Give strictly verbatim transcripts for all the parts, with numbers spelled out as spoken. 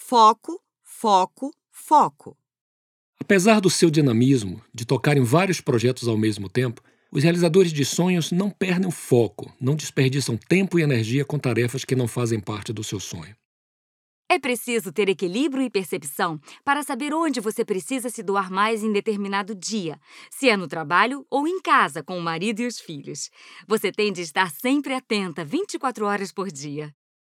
Foco, foco, foco. Apesar do seu dinamismo, de tocar em vários projetos ao mesmo tempo, os realizadores de sonhos não perdem o foco, não desperdiçam tempo e energia com tarefas que não fazem parte do seu sonho. É preciso ter equilíbrio e percepção para saber onde você precisa se doar mais em determinado dia, se é no trabalho ou em casa com o marido e os filhos. Você tem de estar sempre atenta, vinte e quatro horas por dia.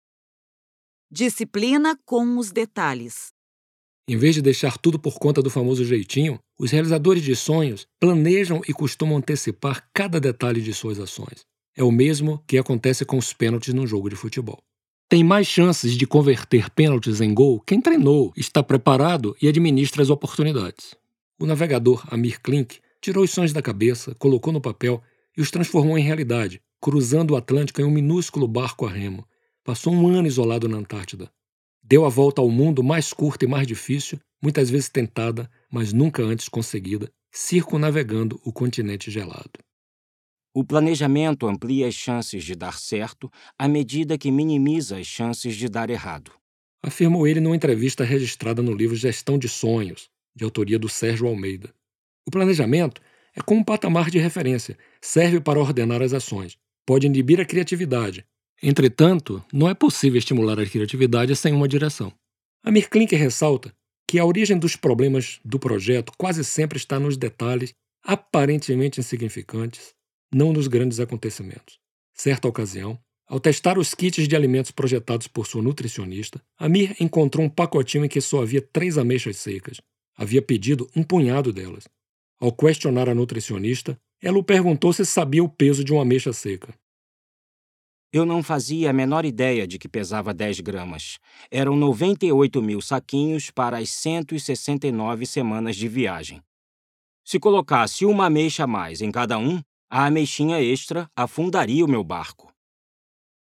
Disciplina com os detalhes. Em vez de deixar tudo por conta do famoso jeitinho, os realizadores de sonhos planejam e costumam antecipar cada detalhe de suas ações. É o mesmo que acontece com os pênaltis num jogo de futebol. Tem mais chances de converter pênaltis em gol quem treinou, está preparado e administra as oportunidades. O navegador Amir Klink tirou os sonhos da cabeça, colocou no papel e os transformou em realidade, cruzando o Atlântico em um minúsculo barco a remo. Passou um ano isolado na Antártida. Deu a volta ao mundo mais curta e mais difícil, muitas vezes tentada, mas nunca antes conseguida, circunnavegando o continente gelado. O planejamento amplia as chances de dar certo à medida que minimiza as chances de dar errado, afirmou ele numa entrevista registrada no livro Gestão de Sonhos, de autoria do Sérgio Almeida. O planejamento é como um patamar de referência, serve para ordenar as ações, pode inibir a criatividade. Entretanto, não é possível estimular a criatividade sem uma direção. Amir Klink ressalta que a origem dos problemas do projeto quase sempre está nos detalhes aparentemente insignificantes, não nos grandes acontecimentos. Certa ocasião, ao testar os kits de alimentos projetados por sua nutricionista, Amir encontrou um pacotinho em que só havia três ameixas secas. Havia pedido um punhado delas. Ao questionar a nutricionista, ela o perguntou se sabia o peso de uma ameixa seca. Eu não fazia a menor ideia de que pesava dez gramas. Eram noventa e oito mil saquinhos para as cento e sessenta e nove semanas de viagem. Se colocasse uma ameixa a mais em cada um, a ameixinha extra afundaria o meu barco.